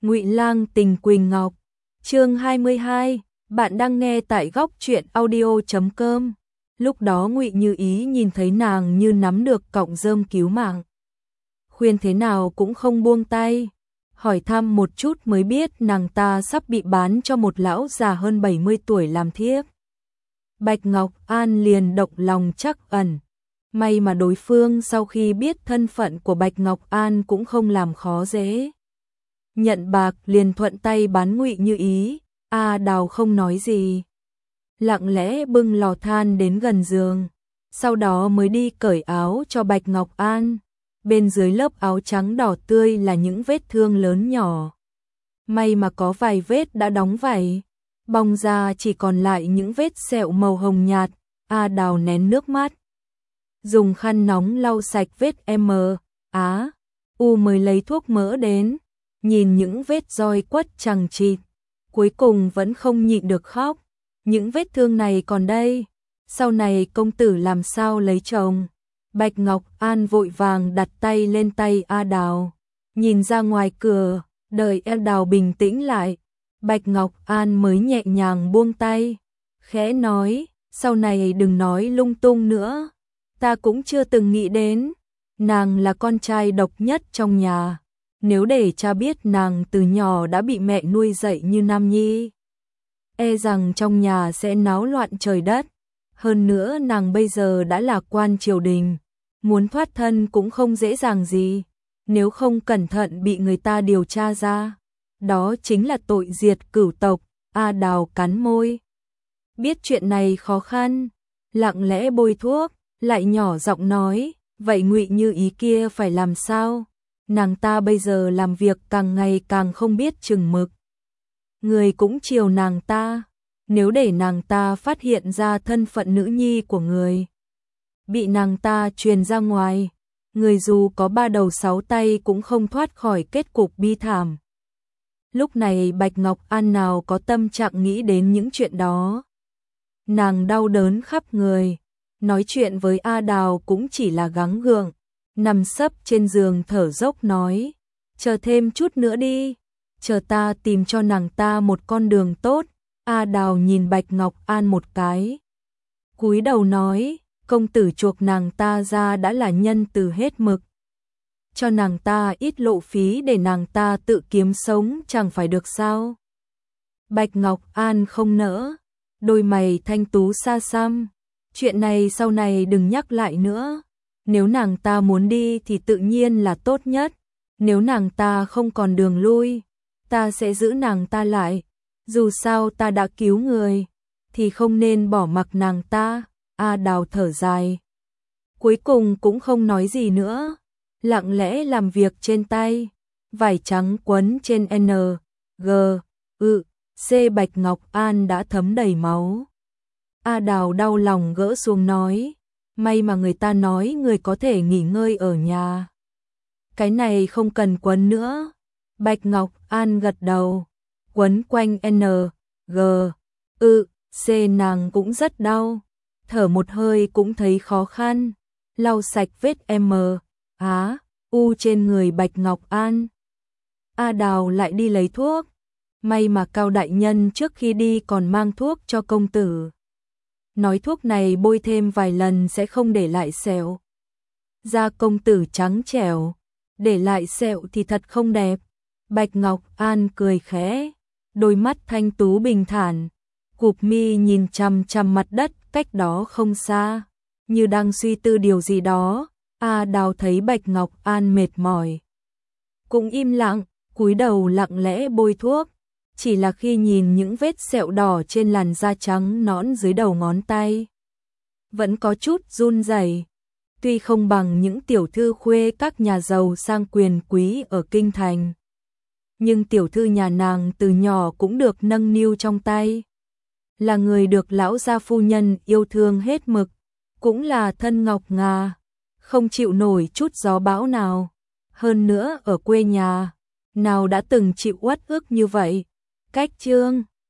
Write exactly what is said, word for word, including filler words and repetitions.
Ngụy Lang tình Quỳnh Ngọc, chương hai mươi hai, bạn đang nghe tại góc truyện audio chấm com. Lúc đó Ngụy Như Ý nhìn thấy nàng như nắm được cọng rơm cứu mạng. Khuyên thế nào cũng không buông tay, hỏi thăm một chút mới biết nàng ta sắp bị bán cho một lão già hơn bảy mươi tuổi làm thiếp. Bạch Ngọc An liền động lòng trắc ẩn. May mà đối phương sau khi biết thân phận của Bạch Ngọc An cũng không làm khó dễ. Nhận bạc liền thuận tay bán Ngụy Như Ý. A Đào không nói gì, lặng lẽ bưng lò than đến gần giường, sau đó mới đi cởi áo cho Bạch Ngọc An. Bên dưới lớp áo trắng đỏ tươi là những vết thương lớn nhỏ. May mà có vài vết đã đóng vảy, bong ra chỉ còn lại những vết sẹo màu hồng nhạt. A Đào nén nước mắt, dùng khăn nóng lau sạch vết M, Á, U mới lấy thuốc mỡ đến. Nhìn những vết roi quất chằng chịt, cuối cùng vẫn không nhịn được khóc. Những vết thương này còn đây, sau này công tử làm sao lấy chồng? Bạch Ngọc An vội vàng đặt tay lên tay A Đào, nhìn ra ngoài cửa, đợi A Đào bình tĩnh lại. Bạch Ngọc An mới nhẹ nhàng buông tay, khẽ nói, sau này đừng nói lung tung nữa. Ta cũng chưa từng nghĩ đến, nàng là con trai độc nhất trong nhà. Nếu để cha biết nàng từ nhỏ đã bị mẹ nuôi dạy như nam nhi, e rằng trong nhà sẽ náo loạn trời đất. Hơn nữa nàng bây giờ đã là quan triều đình, muốn thoát thân cũng không dễ dàng gì. Nếu không cẩn thận bị người ta điều tra ra, đó chính là tội diệt cửu tộc. A Đào cắn môi, biết chuyện này khó khăn, lặng lẽ bôi thuốc, lại nhỏ giọng nói, vậy Ngụy Như Ý kia phải làm sao? Nàng ta bây giờ làm việc càng ngày càng không biết chừng mực. Người cũng chiều nàng ta, nếu để nàng ta phát hiện ra thân phận nữ nhi của người, bị nàng ta truyền ra ngoài, người dù có ba đầu sáu tay cũng không thoát khỏi kết cục bi thảm. Lúc này Bạch Ngọc An nào có tâm trạng nghĩ đến những chuyện đó. Nàng đau đớn khắp người, nói chuyện với A Đào cũng chỉ là gắng gượng. Nằm sấp trên giường thở dốc nói, chờ thêm chút nữa đi, chờ ta tìm cho nàng ta một con đường tốt. A Đào nhìn Bạch Ngọc An một cái, cúi đầu nói, công tử chuộc nàng ta ra đã là nhân từ hết mực, cho nàng ta ít lộ phí để nàng ta tự kiếm sống chẳng phải được sao? Bạch Ngọc An không nỡ, đôi mày thanh tú xa xăm, chuyện này sau này đừng nhắc lại nữa. Nếu nàng ta muốn đi thì tự nhiên là tốt nhất, nếu nàng ta không còn đường lui, ta sẽ giữ nàng ta lại. Dù sao ta đã cứu người, thì không nên bỏ mặc nàng ta. A Đào thở dài, cuối cùng cũng không nói gì nữa, lặng lẽ làm việc trên tay. Vải trắng quấn trên N, G, ư, C Bạch Ngọc An đã thấm đầy máu. A Đào đau lòng gỡ xuống nói, may mà người ta nói người có thể nghỉ ngơi ở nhà. Cái này không cần quấn nữa. Bạch Ngọc An gật đầu, quấn quanh N, G, ư, C nàng cũng rất đau, thở một hơi cũng thấy khó khăn, lau sạch vết M, Á, U trên người Bạch Ngọc An. A Đào lại đi lấy thuốc, may mà Cao đại nhân trước khi đi còn mang thuốc cho công tử. Nói thuốc này bôi thêm vài lần sẽ không để lại sẹo. Da công tử trắng trẻo, để lại sẹo thì thật không đẹp. Bạch Ngọc An cười khẽ, đôi mắt thanh tú bình thản, cụp mi nhìn chằm chằm mặt đất cách đó không xa, như đang suy tư điều gì đó. A Đào thấy Bạch Ngọc An mệt mỏi, cũng im lặng, cúi đầu lặng lẽ bôi thuốc. Chỉ là khi nhìn những vết sẹo đỏ trên làn da trắng nõn dưới đầu ngón tay, vẫn có chút run rẩy. Tuy không bằng những tiểu thư khuê các nhà giàu sang quyền quý ở kinh thành, nhưng tiểu thư nhà nàng từ nhỏ cũng được nâng niu trong tay, là người được lão gia phu nhân yêu thương hết mực, cũng là thân ngọc ngà, không chịu nổi chút gió bão nào. Hơn nữa ở quê nhà, nào đã từng chịu uất ức như vậy. Cách chương